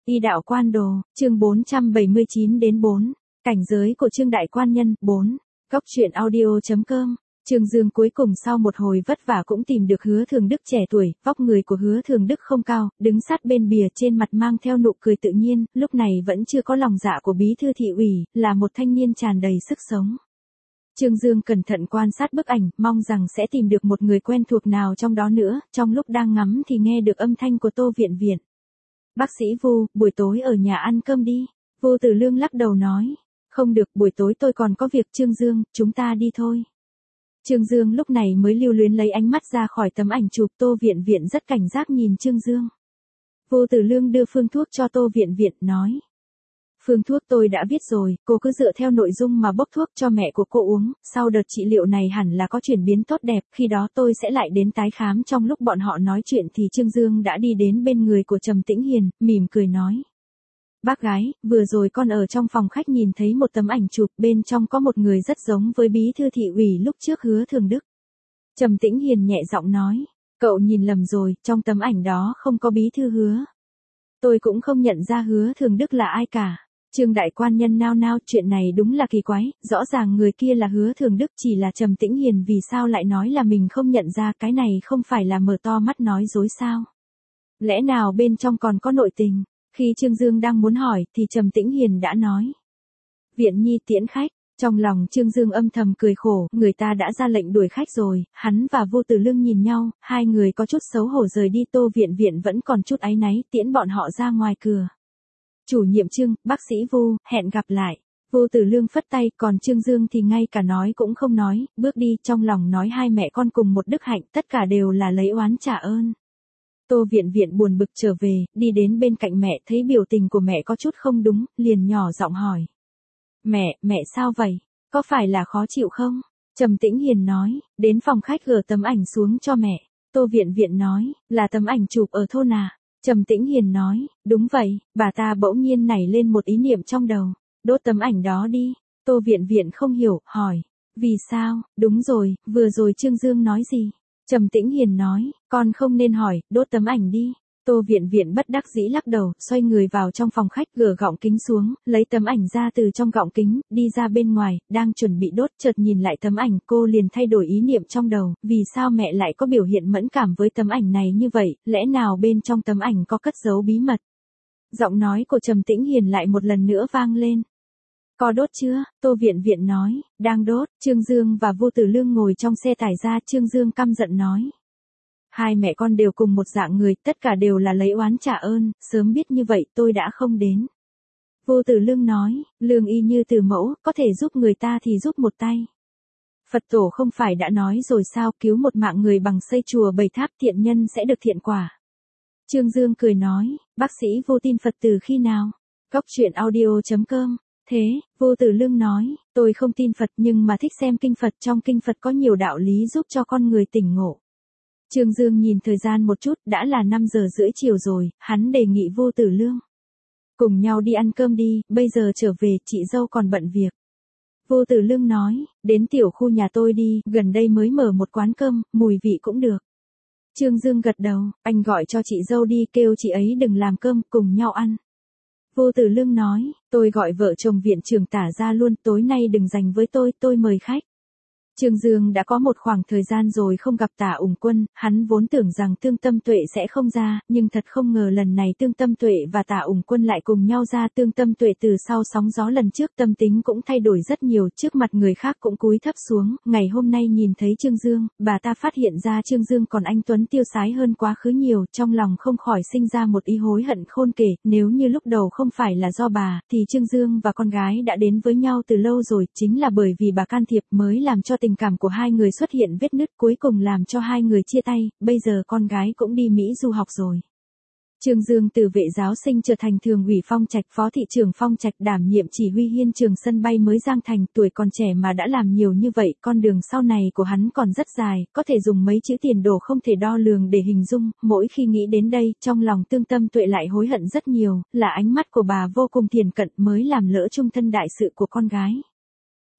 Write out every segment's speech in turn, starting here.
Y đạo quan đồ, chương 479-4, cảnh giới của Trương Đại Quan Nhân, 4, góc truyện audio.com. Trương Dương cuối cùng sau một hồi vất vả cũng tìm được Hứa Thường Đức trẻ tuổi, vóc người của Hứa Thường Đức không cao, đứng sát bên bìa trên mặt mang theo nụ cười tự nhiên, lúc này vẫn chưa có lòng dạ của bí thư thị ủy, là một thanh niên tràn đầy sức sống. Trương Dương cẩn thận quan sát bức ảnh, mong rằng sẽ tìm được một người quen thuộc nào trong đó nữa, trong lúc đang ngắm thì nghe được âm thanh của Tô Viện Viện. Bác sĩ Vu, buổi tối ở nhà ăn cơm đi. Vu Tử Lương lắc đầu nói, không được, buổi tối tôi còn có việc. Trương Dương, chúng ta đi thôi. Trương Dương lúc này mới lưu luyến lấy ánh mắt ra khỏi tấm ảnh chụp. Tô Viện Viện rất cảnh giác nhìn Trương Dương. Vu Tử Lương đưa phương thuốc cho Tô Viện Viện, nói. Phương thuốc tôi đã viết rồi, cô cứ dựa theo nội dung mà bốc thuốc cho mẹ của cô uống, sau đợt trị liệu này hẳn là có chuyển biến tốt đẹp, khi đó tôi sẽ lại đến tái khám. Trong lúc bọn họ nói chuyện thì Trương Dương đã đi đến bên người của Trầm Tĩnh Hiền, mỉm cười nói. Bác gái, vừa rồi con ở trong phòng khách nhìn thấy một tấm ảnh chụp, bên trong có một người rất giống với bí thư thị ủy lúc trước Hứa Thường Đức. Trầm Tĩnh Hiền nhẹ giọng nói, cậu nhìn lầm rồi, trong tấm ảnh đó không có bí thư Hứa. Tôi cũng không nhận ra Hứa Thường Đức là ai cả. Trương Đại Quan Nhân nao nao, chuyện này đúng là kỳ quái, rõ ràng người kia là Hứa Thường Đức, chỉ là Trầm Tĩnh Hiền vì sao lại nói là mình không nhận ra, cái này không phải là mở to mắt nói dối sao? Lẽ nào bên trong còn có nội tình? Khi Trương Dương đang muốn hỏi thì Trầm Tĩnh Hiền đã nói. Viện Nhi tiễn khách. Trong lòng Trương Dương âm thầm cười khổ, người ta đã ra lệnh đuổi khách rồi. Hắn và Vu Tử Lương nhìn nhau, hai người có chút xấu hổ rời đi. Tô Viện Viện vẫn còn chút áy náy, tiễn bọn họ ra ngoài cửa. Chủ nhiệm Trương, bác sĩ Vu, hẹn gặp lại. Vu Tử Lương phất tay, còn Trương Dương thì ngay cả nói cũng không nói, bước đi, trong lòng nói hai mẹ con cùng một đức hạnh, tất cả đều là lấy oán trả ơn. Tô Viện Viện buồn bực trở về, đi đến bên cạnh mẹ, thấy biểu tình của mẹ có chút không đúng, liền nhỏ giọng hỏi. Mẹ sao vậy? Có phải là khó chịu không? Trầm Tĩnh Hiền nói, đến phòng khách gửi tấm ảnh xuống cho mẹ. Tô Viện Viện nói, là tấm ảnh chụp ở thôn à? Trầm Tĩnh Hiền nói, đúng vậy, bà ta bỗng nhiên nảy lên một ý niệm trong đầu. Đốt tấm ảnh đó đi. Tô Viện Viện không hiểu, hỏi. Vì sao? Đúng rồi, vừa rồi Trương Dương nói gì? Trầm Tĩnh Hiền nói, con không nên hỏi, đốt tấm ảnh đi. Tô Viện Viện bất đắc dĩ lắc đầu, xoay người vào trong phòng khách, gỡ gọng kính xuống, lấy tấm ảnh ra từ trong gọng kính, đi ra bên ngoài, đang chuẩn bị đốt, chợt nhìn lại tấm ảnh, cô liền thay đổi ý niệm trong đầu, vì sao mẹ lại có biểu hiện mẫn cảm với tấm ảnh này như vậy, lẽ nào bên trong tấm ảnh có cất giấu bí mật? Giọng nói của Trầm Tĩnh Hiền lại một lần nữa vang lên. Có đốt chưa? Tô Viện Viện nói, đang đốt. Trương Dương và Vu Tử Lương ngồi trong xe tải ra. Trương Dương căm giận nói. Hai mẹ con đều cùng một dạng người, tất cả đều là lấy oán trả ơn, sớm biết như vậy tôi đã không đến. Vu Tử Lương nói, lương y như từ mẫu, có thể giúp người ta thì giúp một tay. Phật tổ không phải đã nói rồi sao, cứu một mạng người bằng xây chùa 7 tháp, thiện nhân sẽ được thiện quả. Trương Dương cười nói, bác sĩ Vu tin Phật từ khi nào? Góc truyện audio.com. Thế, Vu Tử Lương nói, tôi không tin Phật nhưng mà thích xem kinh Phật, trong kinh Phật có nhiều đạo lý giúp cho con người tỉnh ngộ. Trương Dương nhìn thời gian một chút, đã là 5 giờ rưỡi chiều rồi, hắn đề nghị Vu Tử Lương. Cùng nhau đi ăn cơm đi, bây giờ trở về, chị dâu còn bận việc. Vu Tử Lương nói, đến tiểu khu nhà tôi đi, gần đây mới mở một quán cơm, mùi vị cũng được. Trương Dương gật đầu, anh gọi cho chị dâu đi, kêu chị ấy đừng làm cơm, cùng nhau ăn. Vu Tử Lương nói, tôi gọi vợ chồng viện trưởng Tả ra luôn, tối nay đừng dành với tôi mời khách. Trương Dương đã có một khoảng thời gian rồi không gặp Tả Ủng Quân, hắn vốn tưởng rằng Tương Tâm Tuệ sẽ không ra, nhưng thật không ngờ lần này Tương Tâm Tuệ và Tả Ủng Quân lại cùng nhau ra. Tương Tâm Tuệ từ sau sóng gió lần trước tâm tính cũng thay đổi rất nhiều, trước mặt người khác cũng cúi thấp xuống, ngày hôm nay nhìn thấy Trương Dương, bà ta phát hiện ra Trương Dương còn anh tuấn tiêu sái hơn quá khứ nhiều, trong lòng không khỏi sinh ra một ý hối hận khôn kể, nếu như lúc đầu không phải là do bà, thì Trương Dương và con gái đã đến với nhau từ lâu rồi, chính là bởi vì bà can thiệp mới làm cho tình cảm của hai người xuất hiện vết nứt, cuối cùng làm cho hai người chia tay, bây giờ con gái cũng đi Mỹ du học rồi. Trương Dương từ vệ giáo sinh trở thành thường ủy Phong Trạch, phó thị trưởng Phong Trạch, đảm nhiệm chỉ huy hiên trường sân bay mới Giang Thành, tuổi còn trẻ mà đã làm nhiều như vậy, con đường sau này của hắn còn rất dài, có thể dùng mấy chữ tiền đồ không thể đo lường để hình dung, mỗi khi nghĩ đến đây, trong lòng Tương Tâm Tuệ lại hối hận rất nhiều, là ánh mắt của bà vô cùng thiền cận mới làm lỡ chung thân đại sự của con gái.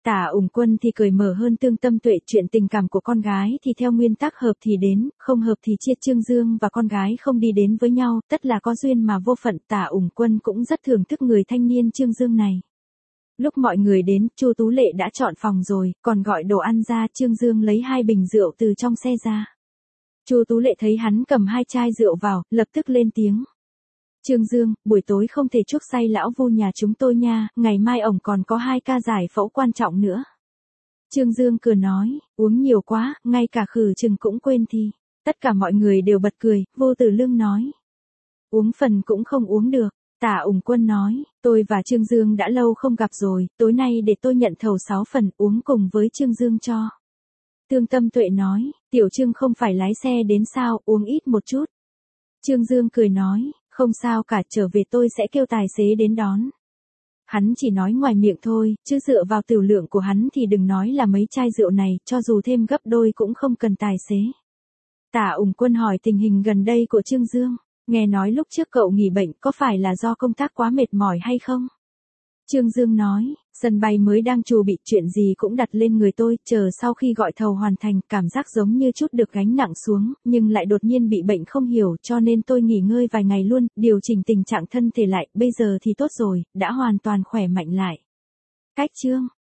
Tả Ủng Quân thì cười mở hơn Tương Tâm Tuệ, chuyện tình cảm của con gái thì theo nguyên tắc hợp thì đến, không hợp thì chia. Trương Dương và con gái không đi đến với nhau, tất là có duyên mà vô phận. Tả Ủng Quân cũng rất thưởng thức người thanh niên Trương Dương này. Lúc mọi người đến, Chu Tú Lệ đã chọn phòng rồi, còn gọi đồ ăn ra. Trương Dương lấy 2 bình rượu từ trong xe ra. Chu Tú Lệ thấy hắn cầm 2 chai rượu vào, lập tức lên tiếng. Trương Dương, buổi tối không thể chuốc say lão Vu nhà chúng tôi nha, ngày mai ổng còn có 2 ca giải phẫu quan trọng nữa. Trương Dương cười nói, uống nhiều quá, ngay cả khử trùng cũng quên thì. Tất cả mọi người đều bật cười. Vô Tử Lương nói. Uống phần cũng không uống được. Tả Ủng Quân nói, tôi và Trương Dương đã lâu không gặp rồi, tối nay để tôi nhận thầu 6 phần, uống cùng với Trương Dương cho. Tương Tâm Tuệ nói, Tiểu Trương không phải lái xe đến sao, uống ít một chút. Trương Dương cười nói, không sao cả, trở về tôi sẽ kêu tài xế đến đón. Hắn chỉ nói ngoài miệng thôi, chứ dựa vào tiểu lượng của hắn thì đừng nói là mấy chai rượu này, cho dù thêm gấp đôi cũng không cần tài xế. Tả Ủng Quân hỏi tình hình gần đây của Trương Dương, nghe nói lúc trước cậu nghỉ bệnh có phải là do công tác quá mệt mỏi hay không? Trương Dương nói, sân bay mới đang chuẩn bị, chuyện gì cũng đặt lên người tôi, chờ sau khi gọi thầu hoàn thành, cảm giác giống như chút được gánh nặng xuống, nhưng lại đột nhiên bị bệnh không hiểu, cho nên tôi nghỉ ngơi vài ngày luôn, điều chỉnh tình trạng thân thể lại, bây giờ thì tốt rồi, đã hoàn toàn khỏe mạnh lại. Cách Trương